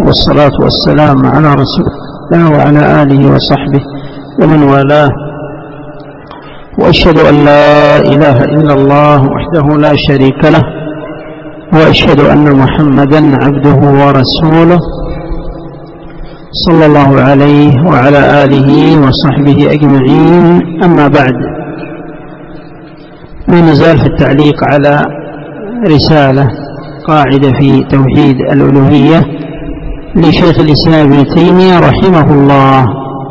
والصلاة والسلام على رسول الله وعلى آله وصحبه ومن والاه، وأشهد أن لا إله إلا الله وحده لا شريك له، وأشهد أن محمدا عبده ورسوله صلى الله عليه وعلى آله وصحبه أجمعين. أما بعد، ما نزال في التعليق على رسالة قاعدة في توحيد الألوهية لشيخ الإسلام ابن تيمية رحمه الله.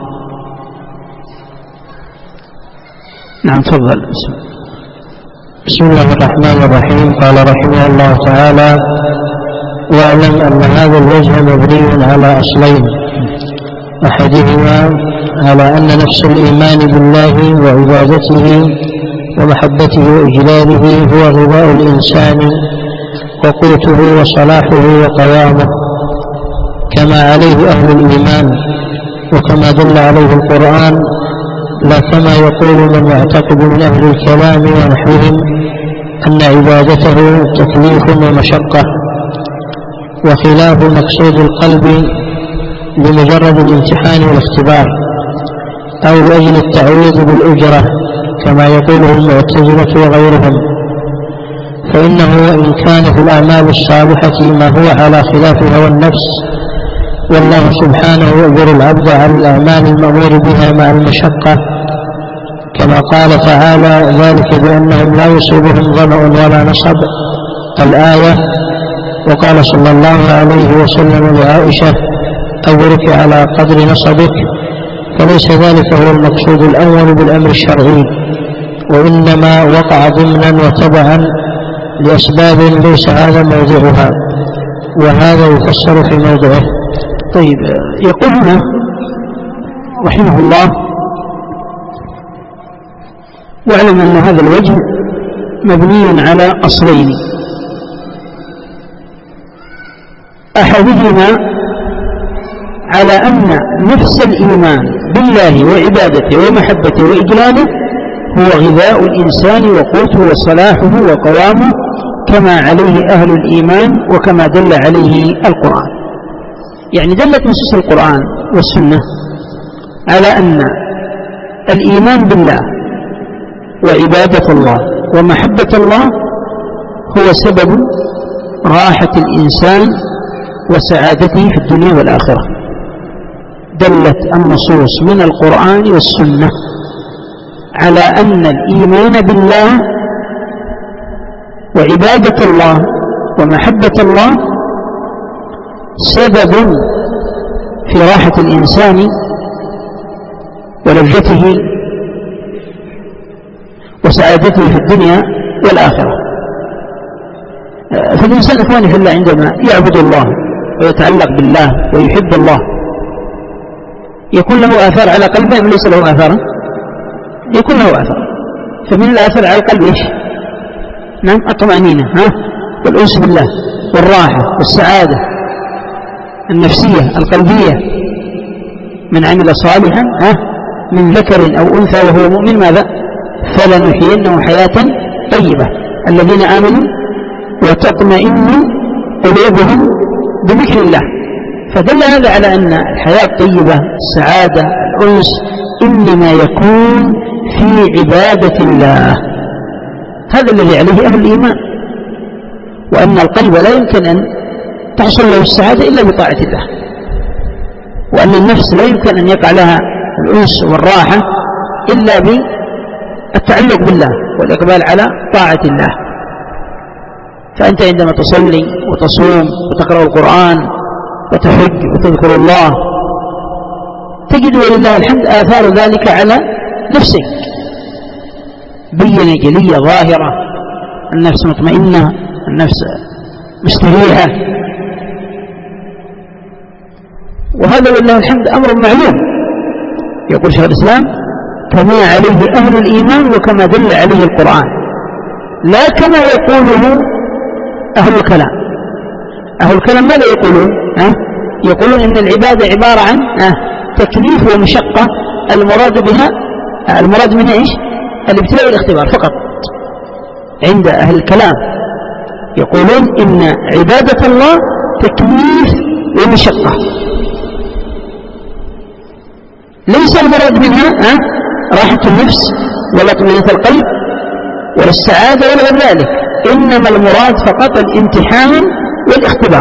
نعم، تفضل. بسم الله الرحمن الرحيم. قال رحمه الله تعالى: واعلم أن هذا الوجه مبني على أصلين، أحدهما على أن نفس الإيمان بالله وعبادته ومحبته وإجلاله هو غذاء الإنسان وقوته وصلاحه وقوامه، كما عليه أهل الإيمان وكما دل عليه القرآن، لا كما يقول من يعتقد من أهل الكلام ونحوهم أن عبادته تكليف ومشقة وخلاف مقصود القلب بمجرد الامتحان والاختبار أو لأجل التعويض بالأجرة كما يقوله المعتزلة وغيرهم، فإنه وإن كان في الأعمال الصالحة ما هو على خلاف هوى النفس، والله سبحانه يؤجر العبد على الأعمال المأمور بها مع المشقة، كما قال تعالى: ذلك بأنهم لا يصيبهم ظمأ ولا نصب، الآية. وقال صلى الله عليه وسلم لعائشة: أجرك على قدر نصبك. فليس ذلك هو المقصود الأول بالأمر الشرعي، وإنما وقع ضمنا وتبعا لأسباب ليس هذا موضعها، وهذا يفسر في موضعه. طيب، يقول هنا رحمه الله: واعلم أن هذا الوجه مبني على أصلين، أحدهما على أن نفس الإيمان بالله وعبادته ومحبته وإجلاله هو غذاء الإنسان وقوته وصلاحه وقوامه، كما عليه أهل الإيمان وكما دل عليه القرآن. يعني دلت نصوص القرآن والسنة على أن الإيمان بالله وعبادة الله ومحبة الله هو سبب راحة الإنسان وسعادته في الدنيا والآخرة. دلت النصوص من القرآن والسنة على أن الإيمان بالله وعبادة الله ومحبة الله سبب في راحة الإنسان ولذته وسعادته في الدنيا والآخرة. فالإنسان إخواني في الله عندما يعبد الله ويتعلق بالله ويحب الله يكون له آثار على قلبه، وليس له آثار، يكون له آثار. فمن الآثار على القلب إيش؟ نعم، الطمأنينة والأنس بالله والراحة والسعادة النفسية القلبية. من عمل صالحا من ذكر أو أنثى وهو مؤمن ماذا؟ فلنحيينه حياة طيبة، الذين آمنوا وتطمئن قلوبهم بذكر الله. فدل هذا على أن الحياة الطيبة، السعادة، الأنس إنما يكون في عبادة الله. هذا الذي عليه أهل الإيمان، وأن القلب لا يمكن أن تحصل له السعادة إلا بطاعة الله، وأن النفس لا يمكن أن يقع لها الأنس والراحة إلا بالتعلق بالله والإقبال على طاعة الله. فأنت عندما تصلي وتصوم وتقرأ القرآن وتحج وتذكر الله تجد ولله الحمد آثار ذلك على نفسك بينة جلية ظاهرة، النفس مطمئنة، النفس مستريحة، وهذا ولله الحمد أمر معلوم. يقول شيخ الإسلام: كما عليه أهل الإيمان وكما دل عليه القرآن، لا كما يقوله أهل الكلام. أهل الكلام ماذا يقولون؟ يقولون إن العبادة عبارة عن تكليف ومشقة، المراد منها إيش؟ الابتلاء والاختبار فقط. عند أهل الكلام يقولون إن عبادة الله تكليف ومشقة. ليس المراد منها راحة النفس ولا طمأنينة القلب ولا السعادة ولا غير ذلك، إنما المراد فقط الامتحان والاختبار.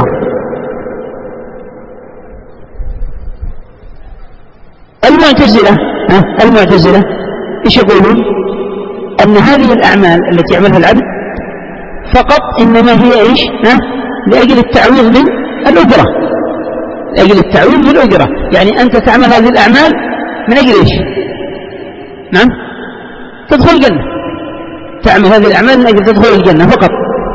المعتزلة ايش يقولون؟ أن هذه الأعمال التي يعملها العبد فقط إنما هي ايش؟ لأجل التعويض بالأجرة، لأجل التعويض بالأجرة. يعني أنت تعمل هذه الأعمال من أجل ايش؟ نعم، تدخل الجنة. تعمل هذه الأعمال من أجل تدخل الجنة فقط.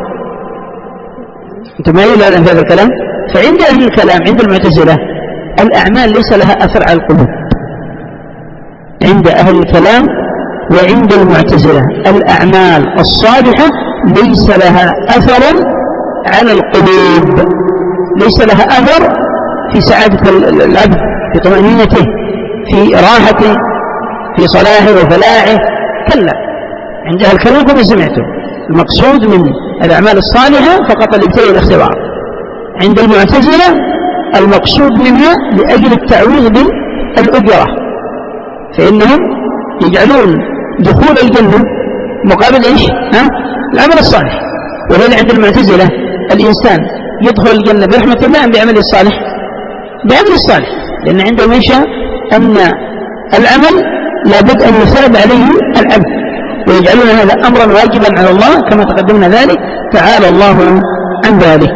أنتم ما يقول هذا الكلام؟ فعند أهل الكلام، عند المعتزلة، الأعمال ليس لها أثر على القلوب. عند أهل الكلام وعند المعتزلة الأعمال الصالحة ليس لها أثر على القلوب، ليس لها أثر في سعادة العبد، في طمأنينته، في راحته، في صلاحه وفلاحه. كلا، عند أهل الكلام كما سمعتم المقصود من الأعمال الصالحة فقط الابتلاء والاختبار. عند المعتزلة المقصود منها لأجل التعويض بالأجرة، فإنهم يجعلون دخول الجنة مقابل إيش؟ العمل الصالح. ولذلك عند المعتزلة الإنسان يدخل الجنة برحمة الله أم بعمل الصالح؟ بعمل الصالح، لأن عندهم يشاء أن العمل لابد أن يثاب عليه العبد، ويجعلون هذا أمرا واجبا على الله كما تقدمنا ذلك، تعالى الله عن ذلك.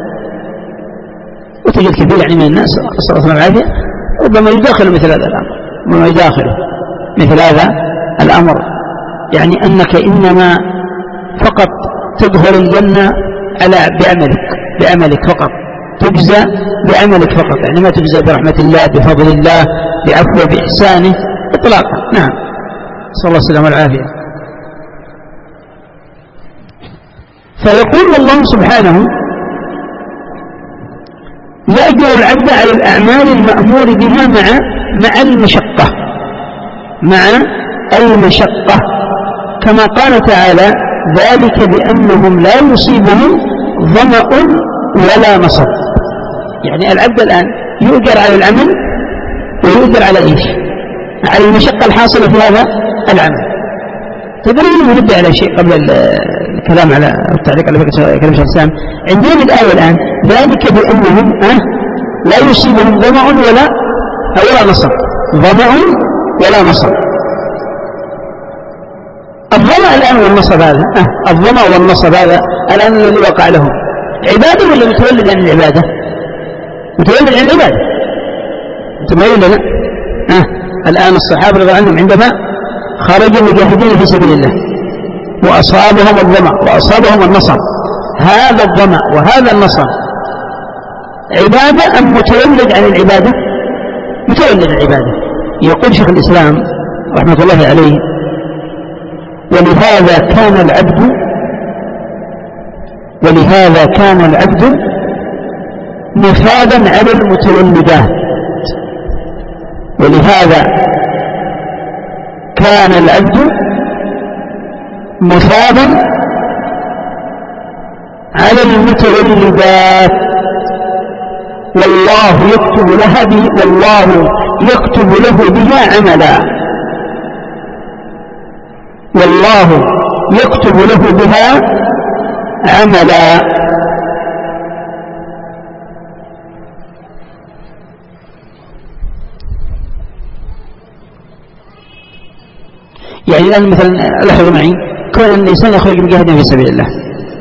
وتجد كثير يعني من الناس صلى الله عليه وسلم ربما يداخل مثل هذا الأمر، ربما يداخل مثل هذا الأمر، يعني أنك إنما فقط تدخل الجنة على بعملك فقط، تجزى بعملك فقط، يعني ما تجزى برحمة الله، بفضل الله، بعفوه، بإحسانه إطلاقا. نعم، صلى الله عليه وسلم والعافية. فيقول الله سبحانه: يأجر العبد على الأعمال المأمور بها مع المشقة، كما قال تعالى: ذلك بأنهم لا يصيبهم ظمأ ولا نصب. يعني العبد الآن يؤجر على العمل ويؤجر على إيش؟ على المشقة الحاصلة في هذا العمل. تدرون نرد على شيء قبل الكلام على التعليق على كلام شيخ الإسلام. عندنا الآية الآن: ذلك بأنهم لا يصيبهم ظمأ ولا نصب. ظمأ ولا نصب. الظمأ الآن والنصب هذا الظمأ والنصب هذا الآن الذي وقع لهم عبادة ولا متولد عن العبادة؟ متولد عن العبادة. أنتم ما يقول لنا الآن الصحابة رضي الله عنهم عندما خرجوا مجاهدين في سبيل الله وأصابهم الظمأ وأصابهم النصب، هذا الظمأ وهذا النصب عبادة أم متولد عن العبادة؟ متولد عن العبادة. يقول شيخ الإسلام رحمة الله عليه: ولهذا كان العبد مثابا على المتولدات. ولهذا كان العبد مثابا على المتولدات، والله يكتب له بها عملا. والله يكتب له بها عملا. يعني الآن مثلا لاحظوا معي، كون أن الإنسان يخرج مجاهدا في سبيل الله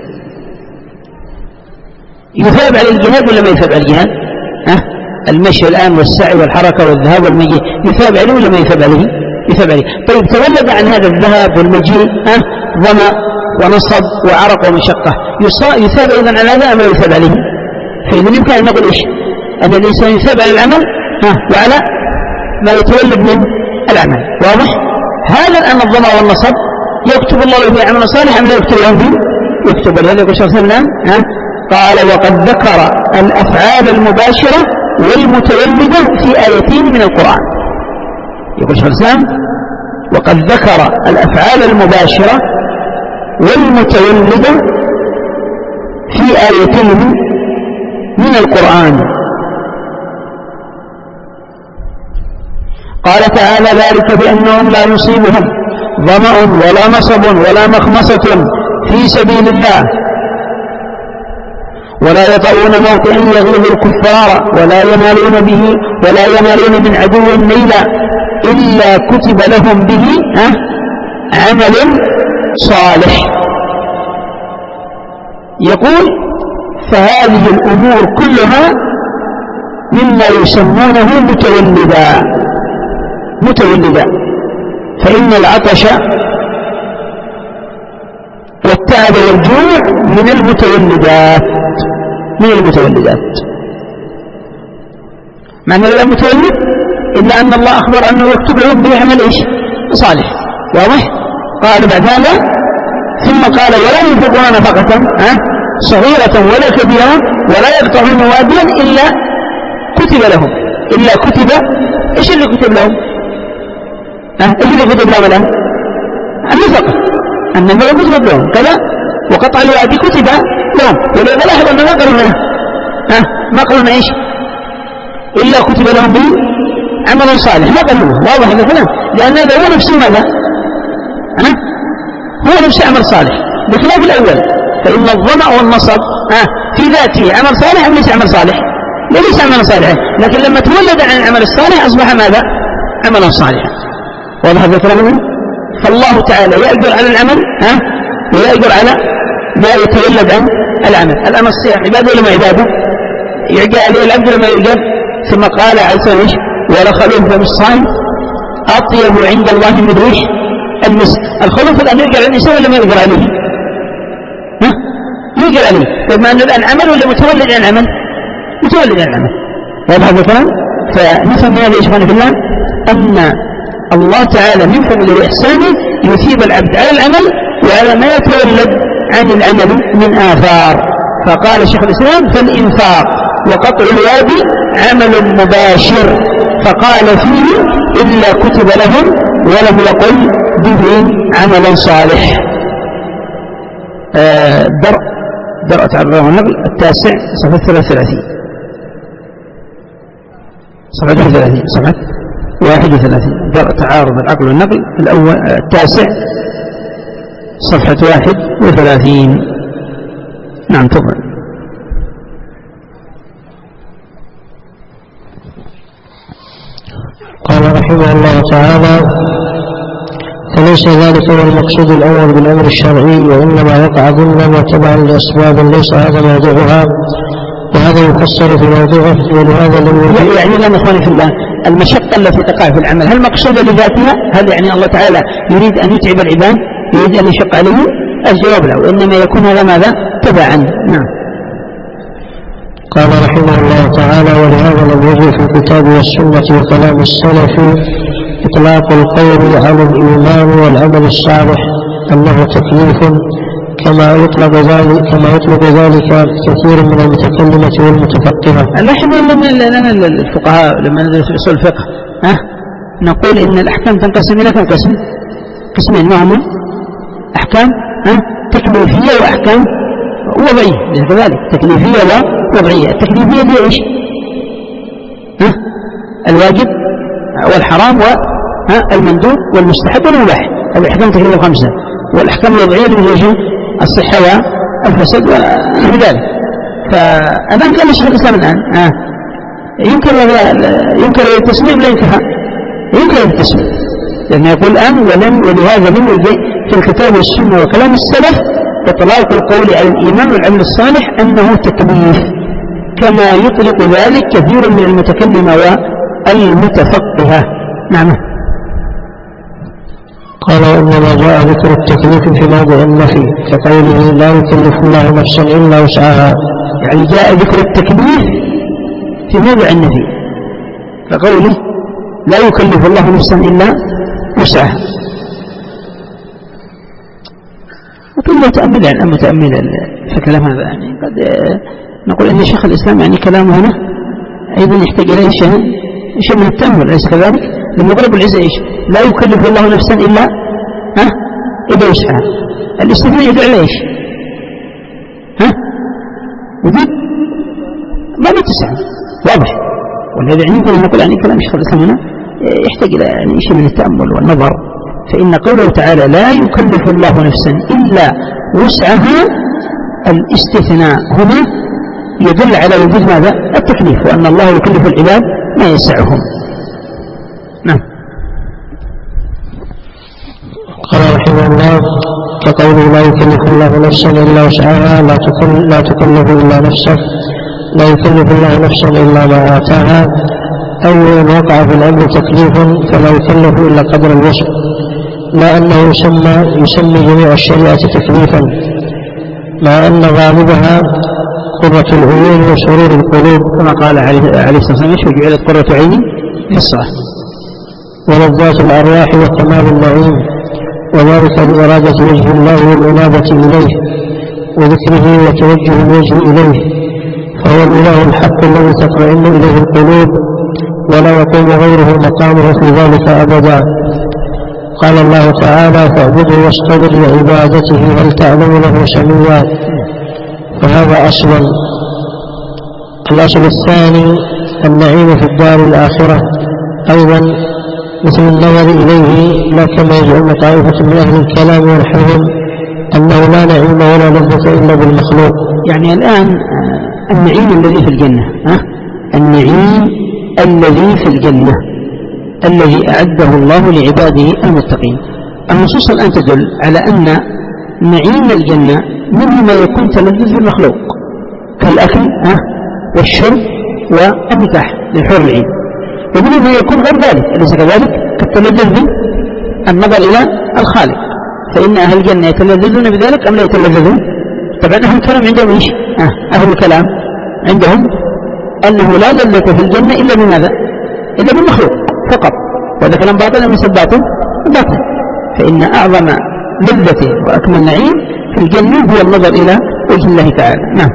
يثاب على الجهاد ولا ما يثاب على الجهاد؟ المشي الآن والسعي والحركة والذهاب والمجيء يثاب عليه ولا ما يثاب عليه؟ يثاب عليه. طيب تولد عن هذا الذهاب والمجيء ظمأ ونصب وعرق ومشقة، يثاب أيضا على هذا أم لا يثاب عليه؟ فإذا يمكن أن نقول إيش؟ أن الإنسان يثاب على العمل وعلى ما يتولد من العمل. واضح؟ هذا الآن الظمأ والنصب يكتب الله له في عمل صالح أم لا يكتب له فيه؟ يكتب. ولهذا يقول شيخ الإسلام قال: وقد ذكر الأفعال المباشرة والمتولدة في آيتين من القرآن. يقول شيخ الإسلام: وقد ذكر الأفعال المباشرة والمتولدة في آيتين من القرآن. قال تعالى ذلك بأنهم لا يصيبهم ظمأ ولا نصب ولا مخمصة في سبيل الله ولا يطؤون موطئا يغيظ الكفار ولا ينالون من عدو نيلا إلا كتب لهم به عمل صالح. يقول فهذه الأمور كلها مما يسمونه متولدا، فإن العطش والتعب والجوع من المتولدات. معنى لا متولد إلا أن الله أخبر أنه يكتب لهم به عمل صالح. واضح؟ قال بعد هذا ثم قال ولا ينفقون نفقة صغيرة ولا كبيرة ولا يقطعون واديا إلا كتب لهم. إيش اللي كتب لهم؟ إيش اللي كتب لهم الآن؟ النفقة كتب لهم كذا، وقطع الوادي كتب لهم. ولما لاحظ أنه ما قالوا إيش إلا كتب لهم به عمل صالح، ما قالوا واضح هذا الكلام، لأن هذا هو نفسه ماذا؟ هو نفسه عمل صالح بخلاف الأول. فإن الظمأ والنصب في ذاته عمل صالح أم ليس عمل صالح؟ ليس عمل صالح، لكن لما تولد عن العمل الصالح أصبح ماذا؟ عملا صالحا. واضح هذا الكلام؟ فالله تعالى يقدر على العمل ويقدر على ما يتولد عن العمل. الآن الصيام عباده ولا ما عباده؟ يعجى عليه العبد لما يعجب. ثم قال عز وجل ولخلوف فم الصائم أطيب عند الله من ريح المسك. الخلوف الآن يقدر على الإنسان ولا ما يقدر عليه؟ يقدر عليه، بما أنه الآن عمل ولا متولد عن عمل؟ متولد عن عمل. واضح هذا الكلام؟ فنفهم هذا يا إخواني في الله أن الله تعالى من فضل إحسانه يثيب العبد على العمل وعلى ما يتولد عن العمل من آثار. فقال شيخ الإسلام فالإنفاق وقطع الوادي عمل مباشر، فقال فيه إلا كتب لهم ولم يقل به عملا صالح. درء تعرض والنقل التاسع صفحة 33 صفحة 31 درء تعارض العقل والنقل الأول التاسع صفحة 31. نعم تفضل. قال رحمه الله تعالى فليس ذلك هو المقصود الأول بالأمر الشرعي، وإنما وقع ضمنا وتبعا لأسباب ليس هذا موضوعها، وهذا يفسر في موضوعه. ولهذا يعني الآن إخواني في الله المشقة التي تقع في العمل هل مقصودة لذاتها؟ هل يعني الله تعالى يريد أن يتعب العباد، يريد أن يشق عليهم؟ الجواب لا، وإنما يكون هذا ماذا؟ تبعا. نعم. قال رحمه الله تعالى ولهذا لم يجد في الكتاب والسنة وكلام السلف إطلاق القول على الإيمان والعمل الصالح أنه تكليف كما يطلق ذلك كثير من المتكلمة والمتفقهة. نحن لنا الفقهاء لما ندرس في أصول الفقه نقول إن الأحكام تنقسم إلى كم قسم؟ قسمين، ما هم؟ أحكام تكليفية وأحكام وضعية. كذلك تكليفية ووضعية. التكليفية دي إيش؟ الواجب والحرام والمندوب والمستحب والمباح، هذه الأحكام تكليفية 5. والأحكام الوضعية من الصحة والفساد ونحو ذلك. فأمام كان شيخ الإسلام الآن ينكر التسميم لا ينكر التسميم، لأنه يقول الآن ولهذا من في الكتاب والسنة وكلام السلف إطلاق القول على الإيمان والعمل الصالح أنه تكليف كما يطلق ذلك كثير من المتكلمة والمتفقهة. نعم. قال إنما جاء ذكر التكليف في موضع النفي كقوله لا يكلف الله نفسا إلا وسعها، يعني جاء ذكر التكليف في موضع النفي كقوله لا يكلف الله نفسا إلا وسعها. وكل تأمل يعني متأمل في كلام هذا يعني قد نقول أن شيخ الإسلام يعني كلامه هنا أيضا يحتاج إليه شيء من التأمل، أليس كذلك؟ لما يقول أبو العزة إيش؟ لا يكلف الله نفسا إلا وسعها. الاستثناء يدعو على إيش؟ وجود ما بتسعى واضح. ولهذا يعني يمكن أن نقول يعني كلام شيخ الإسلام هنا يحتاج إلى يعني شيء من التأمل والنظر. فإن قوله تعالى لا يكلف الله نفسا إلا وسعها، الاستثناء هنا يدل على وجود ماذا؟ التكليف، وأن الله يكلف العباد ما يسعهم. نعم. قال رحمه الله: كقوله لا يكلف الله نفسا إلا وسعها، لا تكلف إلا نفسه، لا يكلف الله نفسا إلا ما آتاها، أو إن وقع في الأمر تكليف فلا يكلف إلا قدر الوسع، لا أنه يسمي جميع الشريعة تكليفا، مع أن غالبها قرة العيون وسرور القلوب، كما قال عليه الصلاة والسلام: وجعلت قرة عيني في الصلاة، ولذات الأرواح وكمال النعيم، وذلك بإرادة وجه الله والإنابة إليه وذكره وتوجه الوجه إليه، فهو الإله الحق الذي تطمئن إليه القلوب، ولا يقوم غيره مقامه في ذلك أبدا. قال الله تعالى: فاعبده واصطبر لعبادته هل تعلم له سميا. فهذا أصل. الأصل الثاني النعيم في الدار الآخرة، أيضا مثل النظر إليه، لا كما يزعم طائفة من أهل الكلام ونحوهم أنه لا نعيم ولا لذة إلا بالمخلوق. يعني الآن النعيم الذي في الجنة، النعيم الذي في الجنة الذي أعده الله لعباده المتقين، النصوص الآن تدل على أن نعيم الجنة منه ما يكون تلذذ بالمخلوق كالأكل والشرب والنكاح للحور العين، ومنه ما يكون غير ذلك، أليس كذلك؟ كالتلذذ بالنظر إلى الخالق، فإن أهل الجنة يتلذذون بذلك أم لا يتلذذون؟ طبعا أهل الكلام عندهم إيش؟ أهل الكلام عندهم أنه لا لذة في الجنة إلا بماذا؟ إلا بالمخلوق فقط، وهذا كلام باطل أم باطل؟ باطل. فإن أعظم لذة وأكمل نعيم في الجنة هو النظر إلى وجه الله تعالى. نعم.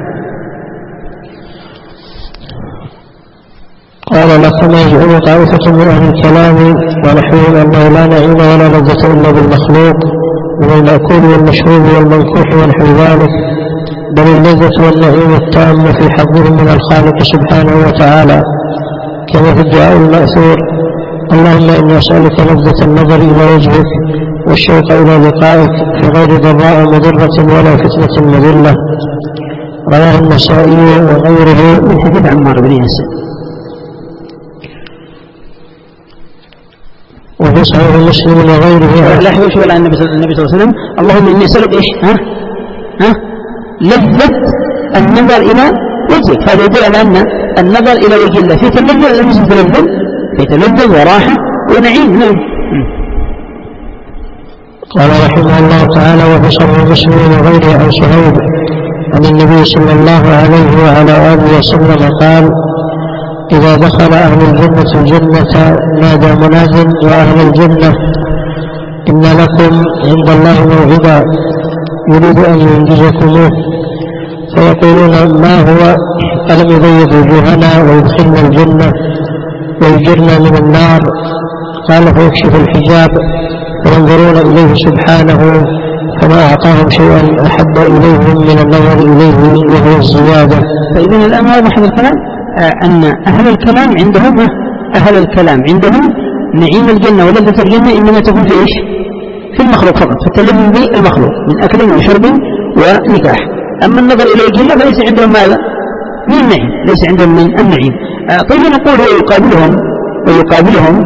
قال: لكما يزعم طائفة من أهل الكلام ونحوهم أنه لا نعيم ولا لذة إلا بالمخلوق من المأكول والمشروب والمنكوح ونحو ذلك، بل اللذة والنعيم التام في حظهم من الخالق سبحانه وتعالى، كما في الدعاء المأثور: اللهم إني أسألك لذة النظر إلى وجهك والشوق إلى لقائك في غير ضراء مضرة ولا فتنة مضلة. رواه النسائي وغيره من حديث عمار بن ياسر. وفي صحيح مسلم وغيره. لا يحوش ولا النبي صلى الله عليه وسلم: اللهم إني أسألك إيش؟ لذة النظر إلى وجهك. هذا يدل على أن النظر إلى وجه الله في تلذذ لم يكن تلذذ، في تلذذ وراحة ونعيم. نعم. قال رحمه الله تعالى: وفي صحيح مسلم وغيره عن صهيب عن النبي صلى الله عليه وعلى آله وسلم قال: إذا دخل أهل الجنة الجنة نادى مناد: وأهل الجنة إن لكم عند الله موعدا يريد أن ينجزكموه، فيقولون: ما هو؟ ألم يبيض وجوهنا ويدخلنا الجنة ويجرنا من النار؟ قال: فيكشف الحجاب فينظرون إليه سبحانه، فما أعطاهم شيئا أحب إليهم من النظر إليه وهو الزيادة. فإذن الآن واضح الكلام أن أهل الكلام عندهم نعيم الجنة ولذة الجنة إنما تكون في إيش؟ في المخلوق فقط، فالتلذذ بالمخلوق من أكل وشرب ونكاح. أما النظر إلى وجه الله فليس عندهم ماذا؟ من النعيم، ليس عندهم من النعيم. طيب نقول ويقابلهم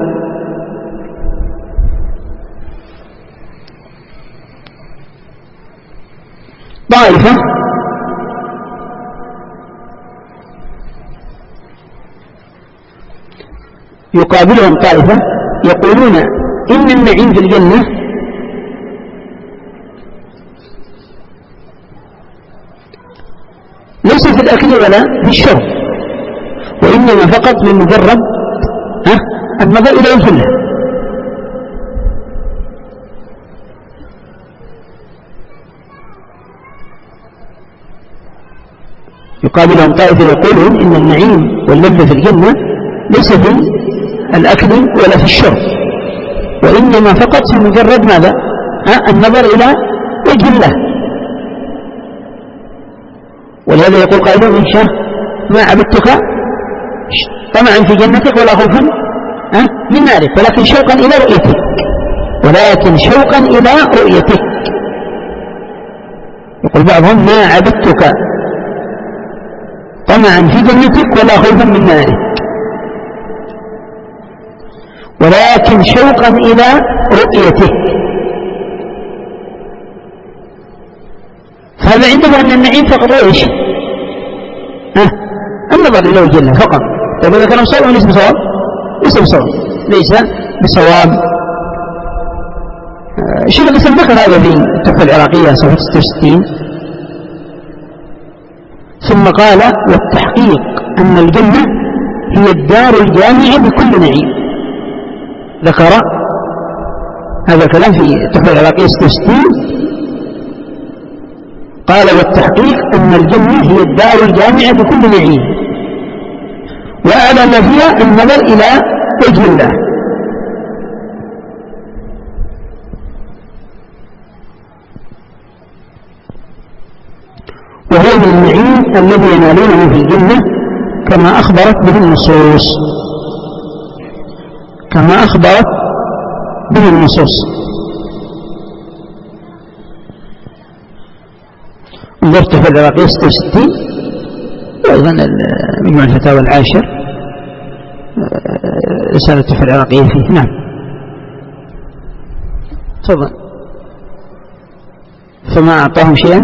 طائفة يقولون إن النعيم في الجنة ليس في الأكل ولا في الشرب، وإنما فقط من مجرد النظر إلى وجه الله. يقابلهم طائفة يقولون إن النعيم واللذة في الجنة ليس في الأكل ولا في الشرب، وإنما فقط في مجرد ماذا؟ النظر إلى وجه الله. ولهذا يقول قائلون: إن شاء ما عبدتك طمعا في جنتك ولا خوفا من نارك، ولكن شوقا إلى رؤيتك، ولكن شوقا إلى رؤيتك. يقول بعضهم ما عبدتك طمعا في جنتك ولا خوفا من نارك، ولكن شوقا إلى رؤيتك. فهذا عندما أن النعيم فقط إيش؟ النظر إلى وجه الله فقط. طيب إذا كان صواب ليس بصواب؟ ليس بصواب، ليس بصواب. شيخ الإسلام ذكر هذا في التحفة العراقية صفحة 66. ثم قال: والتحقيق أن الجنة هي الدار الجامعة بكل نعيم. ذكر هذا الكلام في التحفة العراقية 66. قال: والتحقيق أن الجنة هي الدار الجامعة بكل نعيم، وأعلى ما فيها النظر إلى وجه الله. وهو من النعيم الذي ينالونه في الجنة كما أخبرت به النصوص، كما أخبرت به النصوص. انظرت في العراقية 66 وأيضا مجموع الفتاوى العاشر رسالة في العراقية فيه. نعم تفضل. فما أعطاهم شيئا،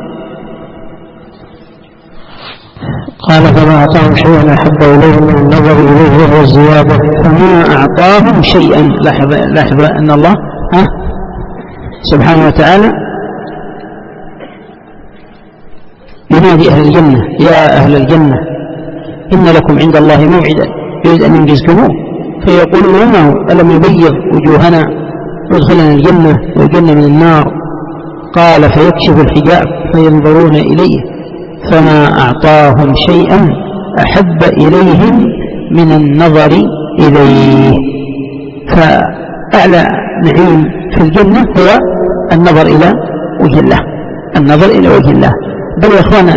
قال: فما أعطاهم شيئا أحب إليهم من النظر إليه وهو الزيادة. فما أعطاهم شيئا. لاحظ أن الله سبحانه وتعالى ينادي أهل الجنة: يا أهل الجنة إن لكم عند الله موعدا يريد أن ينجزكموه، فيقولون: ما هو؟ ألم يبيض وجوهنا ويدخلنا الجنة ويجنة من النار؟ قال: فيكشف الحجاب فينظرون إليه فما أعطاهم شيئا أحب إليهم من النظر إليه. فأعلى نعيم في الجنة هو النظر إلى وجه الله، النظر إلى وجه الله. بل يا إخوان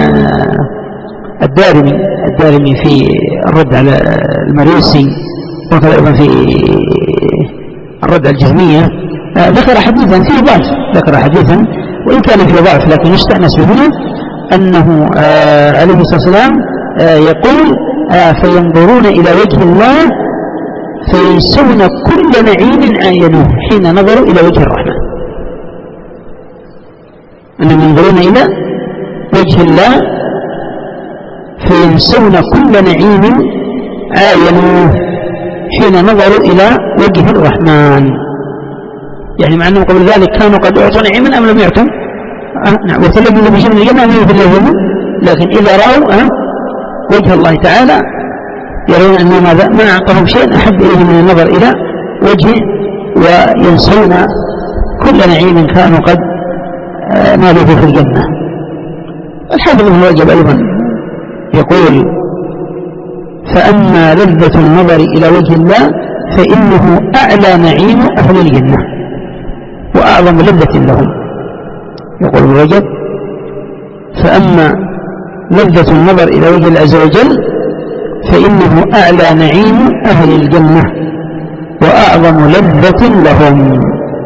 الدارمي في الرد على المريسي وكذا أيضا في الرد على الجهمية ذكر حديثا فيه ضعف، ذكر حديثا وإن كان فيه ضعف لكن يستأنس به، أنه عليه الصلاة والسلام يقول: فينظرون إلى وجه الله فينسون كل نعيم عاينوه حين نظروا إلى وجه الرحمن. أنهم ينظرون إلى وجه الله فينسون كل نعيم عاينوه حين نظروا إلى وجه الرحمن. يعني مع أنهم قبل ذلك كانوا قد أعطوا نعيما أم لم يعطوا؟ وتلبوا بشيء من الجنة أم يفلهم، لكن إذا رأوا وجه الله تعالى يرون أن ماذا؟ ما أعطاهم شيء أحب إليهم من النظر إلى وجهه، وينسون كل نعيم كانوا قد نالوا في الجنة. الحافظ ابن رجب أيضا يقول: فأما لذة النظر إلى وجه الله فإنه أعلى نعيم أهل الجنة وأعظم لذة لهم. يقول ابن رجب: فأما لذة النظر إلى وجه الله عز وجل فإنه أعلى نعيم أهل الجنة وأعظم لذة لهم.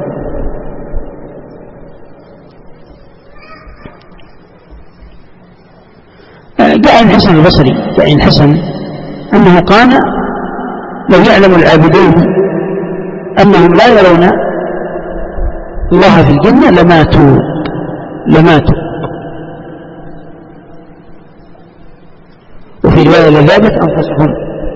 جاء عن الحسن البصري، جاء عن الحسن أنه قال: لو يعلم العابدون أنهم لا يرون الله في الجنة لماتوا. وفي رواية لذابت أنفسهم.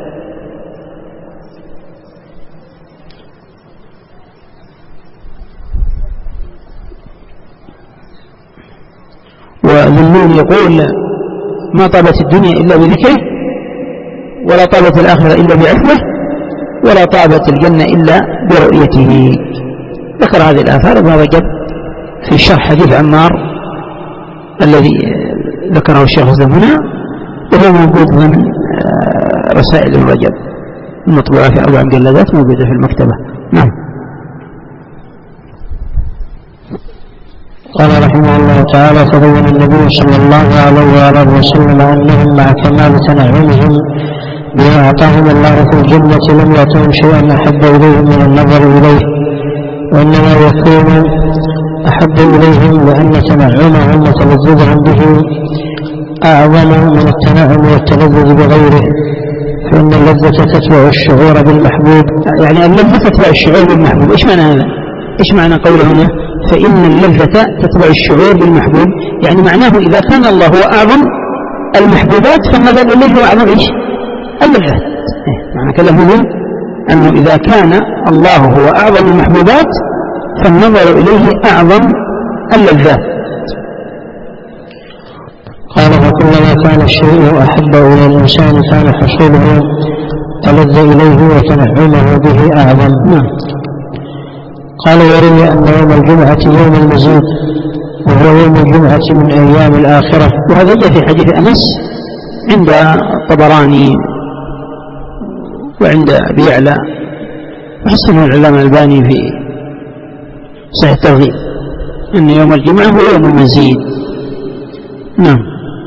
وذنون يقول: ما طابت الدنيا إلا بذكره، ولا طابت الآخرة إلا بعفوه، ولا طابت الجنة إلا برؤيته. ذكر هذه الآثار ابن رجب في شرح حديث عمار الذي ذكره الشيخ هنا، وهو موجود ضمن رسائل ابن رجب المطبوعة في 4 مجلدات موجودة في المكتبة. نعم. قال رحمه الله تعالى: فبين النبي صلى الله عليه وآله وسلم أنهم مع كمال تنعمهم بما أعطاهم الله في الجنة لم يعطهم شيئا أحب إليهم من النظر إليه، وإنما يكون أحب إليهم لأن تنعمهم وتلذذهم به أعظم من التنعم والتلذذ بغيره، فإن اللذة تتبع الشعور بالمحبوب. يعني اللذة تتبع الشعور بالمحبوب. إيش معنى هذا؟ إيش معنى قوله هنا فإن اللذة تتبع الشعور بالمحبوب؟ يعني معناه إذا كان الله هو أعظم المحبوبات فالنظر إليه هو أعظم إيش؟ اللذة. معنى كلامه أنه إذا كان الله هو أعظم المحبوبات فالنظر إليه أعظم اللذات. قال فكلما كان الشيء أحب إلى الإنسان كان حصوله ألذ إليه وتنعمه به أعظم. قال وروي أن يوم الجمعة يوم المزيد، وهو يوم الجمعة من أيام الآخرة، وهذا جاء في حديث أنس عند الطبراني وعند أبي يعلى وحسنه العلامة الألباني في صحيح الترغيب أن يوم الجمعة هو يوم المزيد. نعم.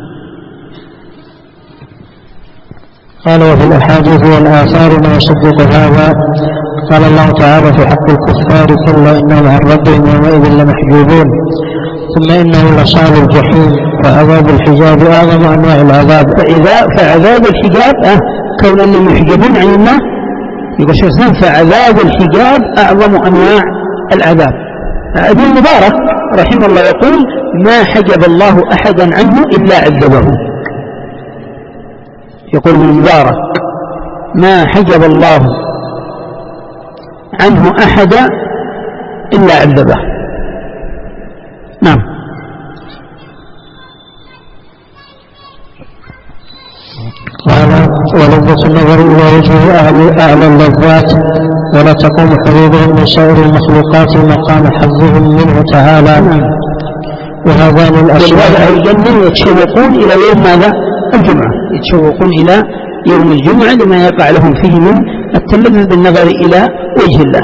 قال وفي الأحاديث والآثار ما يصدق هذا. قال الله تعالى في حق الكفار كلا إنهم عن ربهم يومئذ لمحجوبون، ثم إنه لصال الجحيم، وعذاب الحجاب أعظم أنواع العذاب. فعذاب الحجاب كون أنهم يحجبون عن الله يقول شيخ الإسلام فعذاب الحجاب أعظم أنواع العذاب. ابن المبارك رحمه الله يقول ما حجب الله أحدا عنه إلا عذبه. يقول ابن المبارك ما حجب الله عنه أحدا إلا عذبه. نعم. قال ولذة النظر إلى وجهه أعلى اللذات، ولا تقوم حظوظهم من سائر المخلوقات مقام حظهم منه تعالى. وهذان الأشياء أهل الجنة يتشوقون إلى يوم ماذا؟ الجمعة، يتشوقون إلى يوم الجمعة لما يقع لهم فيه من التلذذ بالنظر إلى وجه الله.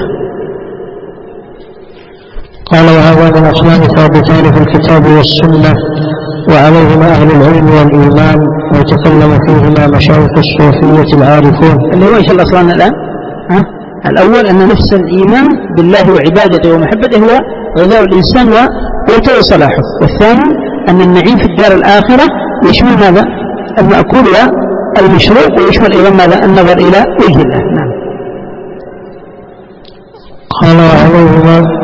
قال وهذان الأصلان ثابتان في الكتاب والسنة، وعليهما أهل العلم والإيمان، ويتكلم فيهما مشايخ الصوفية العارفون. اللي هو إيش الأصلان الآن؟ الأول أن نفس الإيمان بالله وعبادته ومحبته هو غذاء الإنسان ويتوى صلاحه، والثاني أن النعيم في الدار الآخرة يشمل هذا المأكول والمشروب، ويشمل أيضا ماذا؟ النظر إلى وجه الله. نعم. قال وعليهما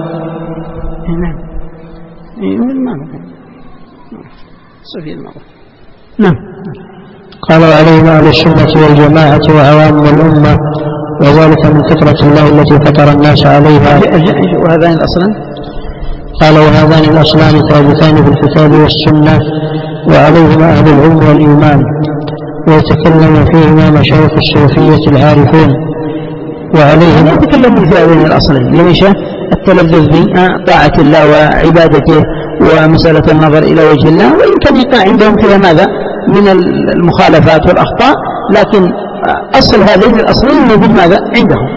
نعم. قال وعليهما أهل السنة والجماعة وعوام الأمة، وذلك من فطرة الله التي فطر الناس عليها. وهذان الأصلان قال وهذان الأصلان ثابتان في الكتاب والسنة، وعليهما أهل العلم والإيمان، ويتكلم فيهما مشايخ الصوفية العارفون. وعليهما يتكلمون في هذين الأصلين ليش؟ التلذذ بطاعة الله وعبادته ومسألة النظر إلى وجه الله، وإن كان يقع عندهم فيها ماذا من المخالفات والأخطاء، لكن أصل هذين الأصلين موجود ماذا عندهم.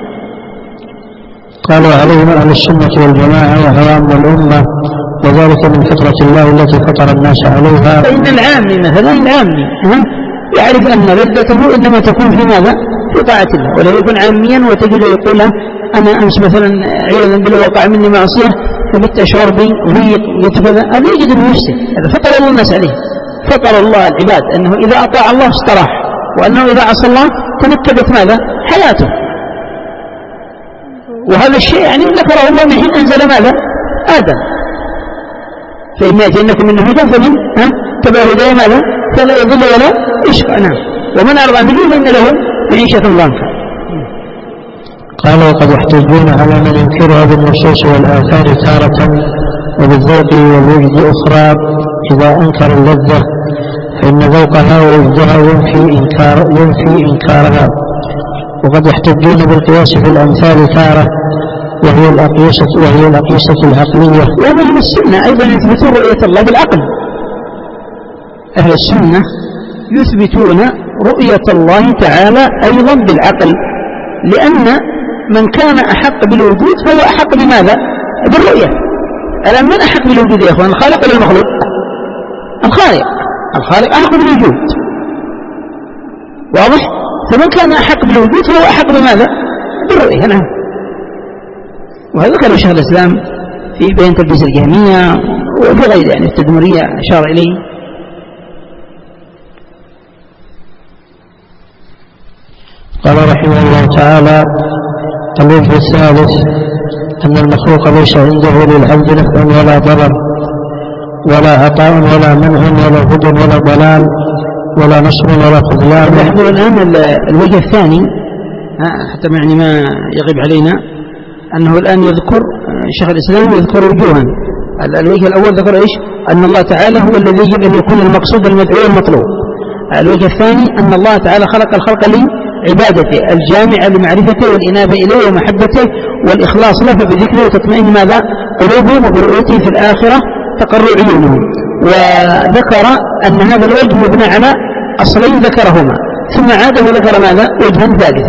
قال وعليهما أهل السنة والجماعة وعوام الأمة، وذلك من فطرة الله التي فطر الناس عليها. فإن العامي مثلا العامي يعرف أن لذته إنما تكون في ماذا؟ في طاعة الله، ولا يكون عاميا وتجد يقول أنا أمس مثلا عياذا بالله وقع مني معصية فبت أشعر بي ضيق يتفذى، هذا يجد بنفسه، هذا فطر الله الناس عليه. فطر الله العباد أنه إذا أطاع الله استراح، وأنه إذا عصى الله تنكبت ماذا؟ حياته. وهذا الشيء يعني ذكره الله من حين أنزل ماذا؟ آدم. فإما يأتينكم منه هدى فمن تبع هدايا ماذا؟ فلا يضل ولا يشقى. نعم. ومن أرضى منه فإن له معيشة ضنكا. قال وقد يحتجون على من ينكرها بالنصوص والآثار تارة، وبالذوق والوجد أخرى إذا أنكر اللذة، فإن ذوقها ووجدها ينفي إنكارها. وقد يحتجون بالقياس في الأمثال تارة، وهي الأقيسة العقلية. ومن السنة أيضا يثبتون رؤية الله بالعقل. أهل السنة يثبتون رؤية الله تعالى أيضا بالعقل، لأن من كان أحق بالوجود فهو أحق بماذا؟ بالرؤية. الآن من أحق بالوجود يا أخوان؟ الخالق ولا المخلوق؟ الخالق أحق بالوجود، واضح؟ فمن كان أحق بالوجود فهو أحق بماذا؟ بالرؤية. نعم. وهذا ذكر شيخ الإسلام في بيان تلبيس الجهمية وفي غير يعني التدمرية أشار إليه. قال رحمه الله تعالى: الوجه الثالث أن المخلوق ليس عنده للعبد نفع ولا ضرر ولا عطاء ولا منع ولا هدى ولا ضلال ولا نصر ولا خذلان. نحن الآن الوجه الثاني حتى يعني ما يغيب علينا أنه الآن يذكر شيخ الإسلام يذكر وجوها. الوجه الأول ذكر إيش؟ أن الله تعالى هو الذي يجب أن يكون المقصود المدعو المطلوب. الوجه الثاني أن الله تعالى خلق الخلق لعبادته الجامعة لمعرفته والإنابة إليه ومحبته والإخلاص له فبذكره وتطمئن ماذا؟ قلوبهم وبرؤيته في الآخرة تقر عيونهم. وذكر أن هذا الوجه مبنى على أصلين ذكرهما ثم عاد وذكر ماذا؟ وجها ثالثا.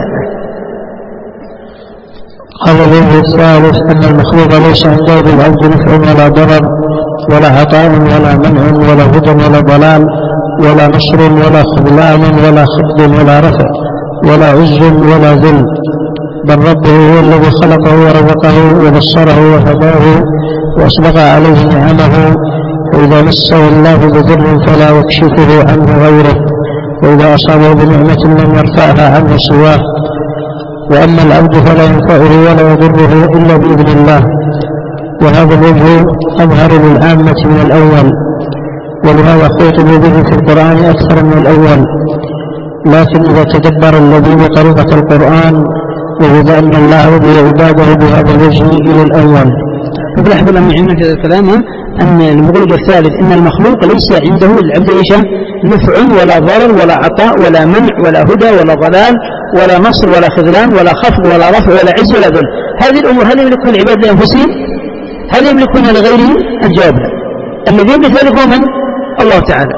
قال الوجه الثالث أن المخلوق ليس عنده بالعبد نفع ولا ضرر ولا عطاء ولا منع ولا هدى ولا ضلال ولا نصر ولا خذلان ولا خفض ولا رفع ولا عز ولا ذل، بل ربه هو الذي خلقه ورزقه وبصره وهداه وأسبغ عليه نعمه، وإذا مسه الله بضر فلا يكشفه عنه غيره، وإذا أصابه بنعمة لم يرفعها عنه سواه. وأما العبد فلا ينفعه ولا يضره إلا بإذن الله. وهذا الوجه أظهر للعامة من الأول، ولهذا خوطب به في القرآن أكثر من الأول. لكن إذا تدبر الذين طريقة القرآن وجد أن الله يدعو عباده بهذا الوجه إلى الأول. فلاحظوا لما عندنا في الكلام أن المغلق الثالث إن المخلوق ليس عنده للعبد إيش؟ نفع ولا ضرر ولا عطاء ولا منع ولا هدى ولا ضلال ولا نصر ولا خذلان ولا خفض ولا رفع ولا عز ولا ذل. هذه الأمور هل يملكها العباد لأنفسهم؟ هل يملكونها لغيرهم؟ الجواب لا. الذي يملك ذلك هو من؟ الله تعالى.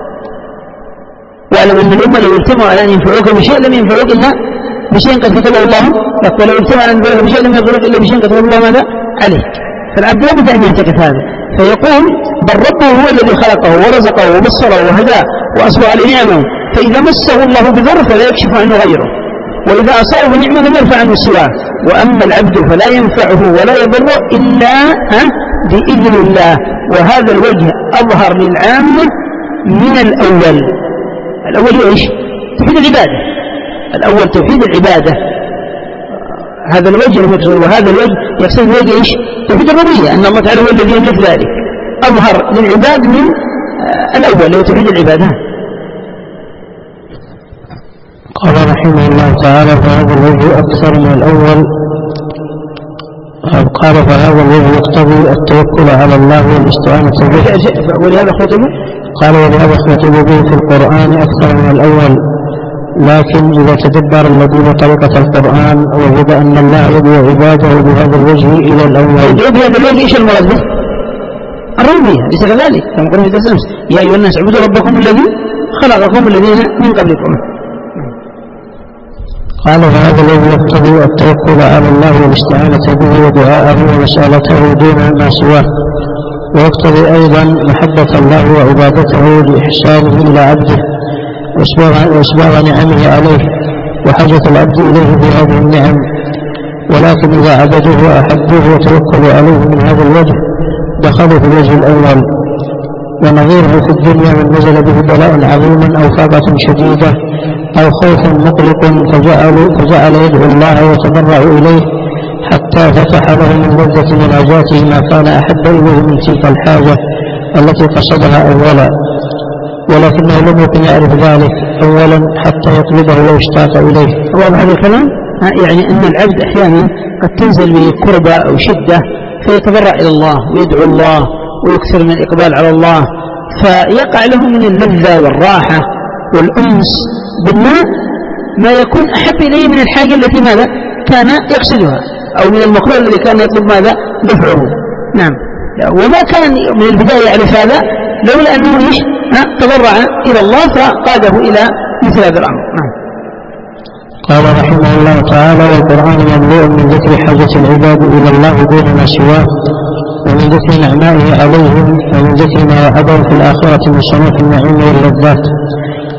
واعلم أن الأمة لو اجتمعوا على أن ينفعوك بشيء لم ينفعوك إلا بشيء قد كتبه الله لك، ولو اجتمعوا على أن ينفعوك بشيء لم ينفعوك إلا بشيء كتبه الله ماذا؟ عليك. فالعبد لابد أن يعتقد هذا فيقول بل ربه هو الذي خلقه ورزقه وبصره وهداه وأسبغ عليه نعمه، فإذا مسه الله بضر فلا يكشف عنه غيره، وإذا أصابه نعمة لم يرفع عنه سواه. وأما العبد فلا ينفعه ولا يضره إلا بإذن الله. وهذا الوجه أظهر للعامة من الأول. الأول إيش؟ توحيد العبادة. الأول توحيد العبادة، هذا الوجه المقصود. وهذا الوجه يقصد الوجه إيش؟ توحيد الربوبية، أن الله تعالى هو الذي يملك ذلك. أظهر للعباد من الأول هو توحيد العبادة. قال رحمه الله تعالى: فهذا الوجه أكثر من الأول. قال فهذا الوجه يقتضي التوكل على الله والاستعانة به. ولهذا خطبه؟ قال ولهذا خطب به في القرآن أكثر من الأول. لكن إذا تدبر الذين طريقة القرآن وجد أن الله يدعو عباده بهذا الوجه إلى الأول. يدعو بهذا الوجه إيش المراد به؟ الربوبية، ليس كذلك كما قلنا في الأمس: يا أيها الناس اعبدوا ربكم الذي خلقكم الذين من قبلكم. قال فهذا الذي يقتضي التوكل على الله والاستعانة به ودعاءه ومسألته دون ما سواه، ويقتضي أيضا محبة الله وعبادته لإحسانه إلى عبده وإسباغ نعمه عليه وحاجة العبد إليه في هذه النعم. ولكن إذا عبدوه وأحبوه وتوكلوا عليه من هذا الوجه دخلوا في الوجه الأول. ونظيره في الدنيا من نزل به بلاء عظيم أو فاقة شديدة أو خوف مقلق فجعل يدعو الله ويتضرع إليه حتى فتح له من لذة مناجاته ما كان أحب إليه من تلك الحاجة التي قصدها أولا، ولكنه لم يكن يعرف ذلك أولا حتى يطلبه ويشتاق إليه. واضح هذا الكلام؟ يعني أن العبد أحيانا قد تنزل به كربة أو شدة فيتضرع إلى الله ويدعو الله ويكثر من الإقبال على الله، فيقع له من اللذة والراحة والأنس بالماء ما يكون أحب إليه من الحاجة التي ماذا كان يقصدها، أو من المكروه الذي كان يطلب ماذا دفعه. نعم. وما كان من البداية يعرف هذا لولا أنه تضرع إلى الله فقاده إلى مثل هذا الأمر. نعم. قال رحمه الله تعالى: والقرآن مملوء من ذكر حاجة العباد إلى الله دون ما سواه، ومن ذكر نعمائه عليهم، ومن ذكر ما وعده في الآخرة من صنوف النعيم واللذات،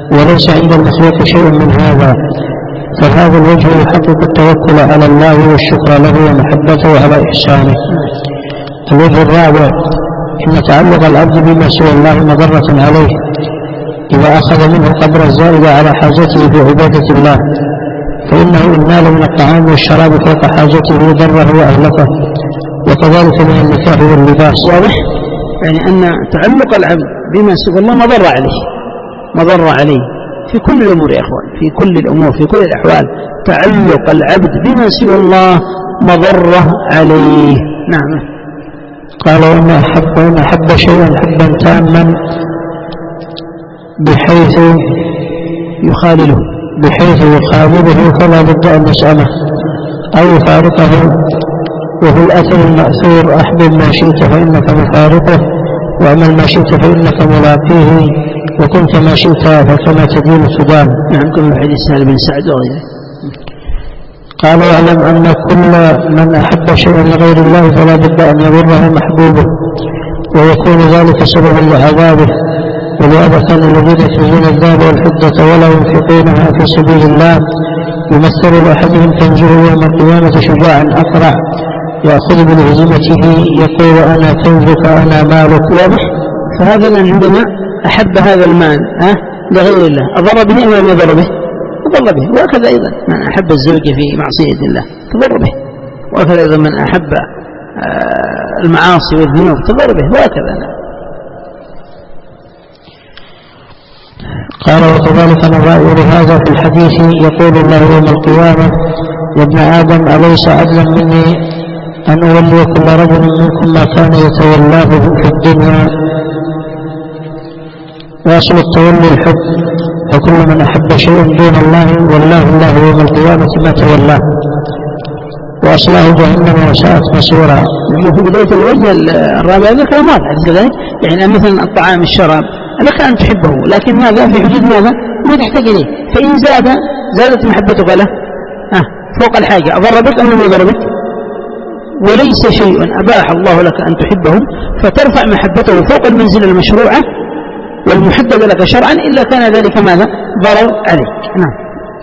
وليس عند المخلوق شيء من هذا، فهذا الوجه يحقق التوكل على الله والشكر له ومحبته على إحسانه. الوجه الرابع: إن تعلق العبد بما سوى الله مضرة عليه إذا أخذ منه قدر الزائد على حاجته في عبادة الله، فإنه إن نال من الطعام والشراب فوق حاجته ضره وأهلكه، وكذلك من النكاح واللباس. واضح؟ يعني أن تعلق العبد بما سوى الله مضر عليه في كل الأمور يا أخوان، في كل الأمور، في كل الأحوال. تعلق العبد بما سوى الله مضرة عليه. نعم. قال: وإن أحب شيئا حبا تاما بحيث يخالله فلا بد أن يسأله أو يفارقه. وفي الأثر المأثور: أحبب ما شئت فإنك مفارقه، وأعمل ما شئت فإنك ملاقيه، وكن كما شئت فكما تدين تدان. نعم. كما في حديث سهل بن سعد وغيره. قال: واعلم أن كل من أحب شيئا لغير الله فلا بد أن يضره محبوبه، ويكون ذلك سببا لعذابه. ولهذا كان الذين يكنزون الذهب والفضة ولا ينفقونها في سبيل الله يمثل لأحدهم كنزه يوم القيامة شجاعا أقرع يأخذ بلهزمته يقول: أنا كنزك أنا مالك. واضح؟ فهذا من عندما أحب هذا المال لغير الله أضر به أو لم يضر به؟ أضر به. وهكذا أيضا من أحب الزوجة في معصية الله تضر به، وهكذا أيضا من أحب المعاصي والذنوب تضر به، وهكذا. قال: وكذلك نظائر هذا في الحديث يقول الله يوم القيامة: يا ابن آدم أليس عدلا مني أن أولي كل رجل منكم ما كان يتولاه في الدنيا؟ وأصل التولي الحب، فكل من أحب شيئا دون الله والله الله يوم القيامة ما تولاه، وأصله جهنم وساءت مصيرا. في بداية الوجه الرابع ذكر واضح كذلك، يعني مثلا الطعام الشراب لك أن تحبه، لكن ماذا في حدود ماذا ما تحتاج إليه، فإن زادت محبتك له فوق الحاجة أضر بك أم لم يضر بك؟ وليس شيء أباح الله لك أن تحبه فترفع محبته فوق المنزلة المشروعة والمحدد لك شرعا إلا كان ذلك ماذا ضرر عليك. نعم.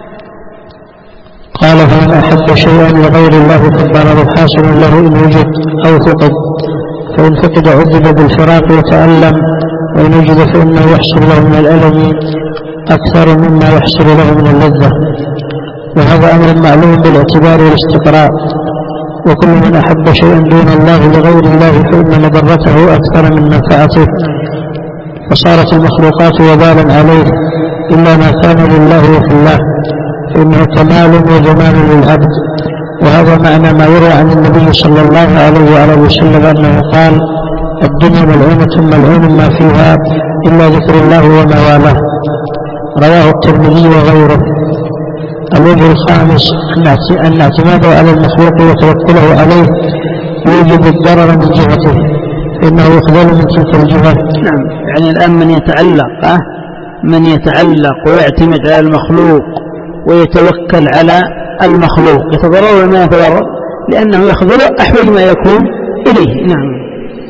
قال: فمن أحب شيئا لغير الله فالضرر حاصل له إن وجد أو فقد، فإن فقد عذب بالفراق وتألم، وإن وجد فإنه يحصل له من الألم أكثر مما يحصل له من اللذة، وهذا أمر معلوم بالاعتبار والاستقراء. وكل من أحب شيئا دون الله لغير الله فإن مضرته أكثر من منفعته، فصارت المخلوقات وبالا عليه إلا ما كان لله وفي الله، فإنه كمال وجمال للعبد. وهذا معنى ما يروى عن النبي صلى الله عليه وآله وسلم أنه قال: الدنيا ملعونة ملعون ما فيها إلا ذكر الله وما والاه. رواه الترمذي وغيره. الوجه الخامس: أن اعتماده على المخلوق وتوكله عليه يوجب الضرر من جهته، فإنه يخذل من تلك الجهة. نعم. يعني الآن من يتعلق ويعتمد على المخلوق ويتوكل على المخلوق يتضرر ولا يتضرر؟ لأنه يخذل أحوج ما يكون إليه. نعم.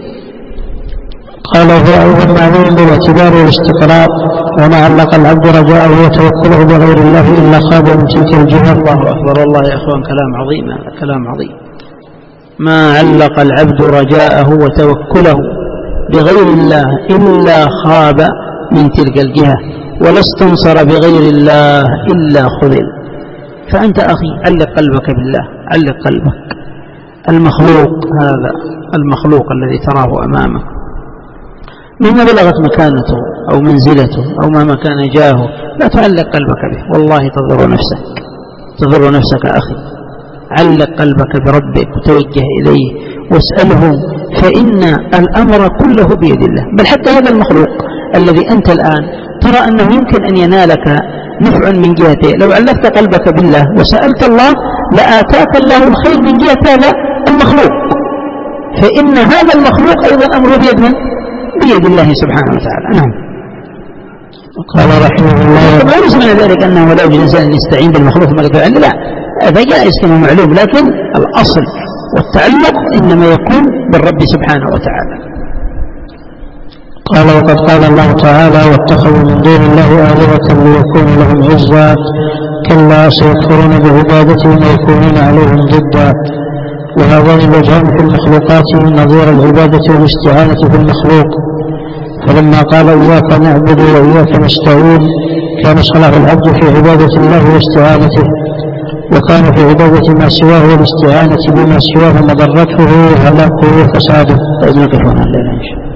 قال: هو أيضا معلوم بالاعتبار والاستقراء، وما علق العبد رجاءه وتوكله بغير الله إلا خاب من تلك الجهة. الله أكبر. الله يا أخوان كلام عظيم، هذا كلام عظيم. ما علق العبد رجاءه وتوكله بغير الله إلا خاب من تلك الجهة، ولا استنصر بغير الله إلا خذل. فأنت أخي علق قلبك بالله، علق قلبك. المخلوق هذا المخلوق الذي تراه أمامك مهما بلغت مكانته أو منزلته أو ما كان جاهه لا تعلق قلبك به، والله تضر نفسك أخي. علق قلبك بربك وتوجه إليه واسأله، فإن الأمر كله بيد الله. بل حتى هذا المخلوق الذي أنت الآن ترى أنه يمكن أن ينالك نفع من جهته، لو علقت قلبك بالله وسألت الله لآتاك الله الخير من جهة هذا المخلوق، فإن هذا المخلوق أيضا أمره بيد الله سبحانه وتعالى. نعم. قال رحمه الله: لا يلزم من ذلك أنه لا يوجد إنسان يستعين بالمخلوق ثم يقول عنه، لا، هذا جائز كما معلوم، لكن الأصل والتعلق إنما يكون بالرب سبحانه وتعالى. قال وقد قال الله تعالى واتخذوا من دون الله آلهة ليكونوا لهم عزا كلا سيكفرون بعبادتهم ويكونون عليهم ضدا. وهذان الوجهان في المخلوقات نظير العبادة والاستعانة في المخلوق، فلما قال إياك نعبد وإياك نستعين كان صلاح العبد في عبادة الله واستعانته، وكان في عبادة ما سواه والاستعانة بما سواه مضرته وهلاكه وفساده.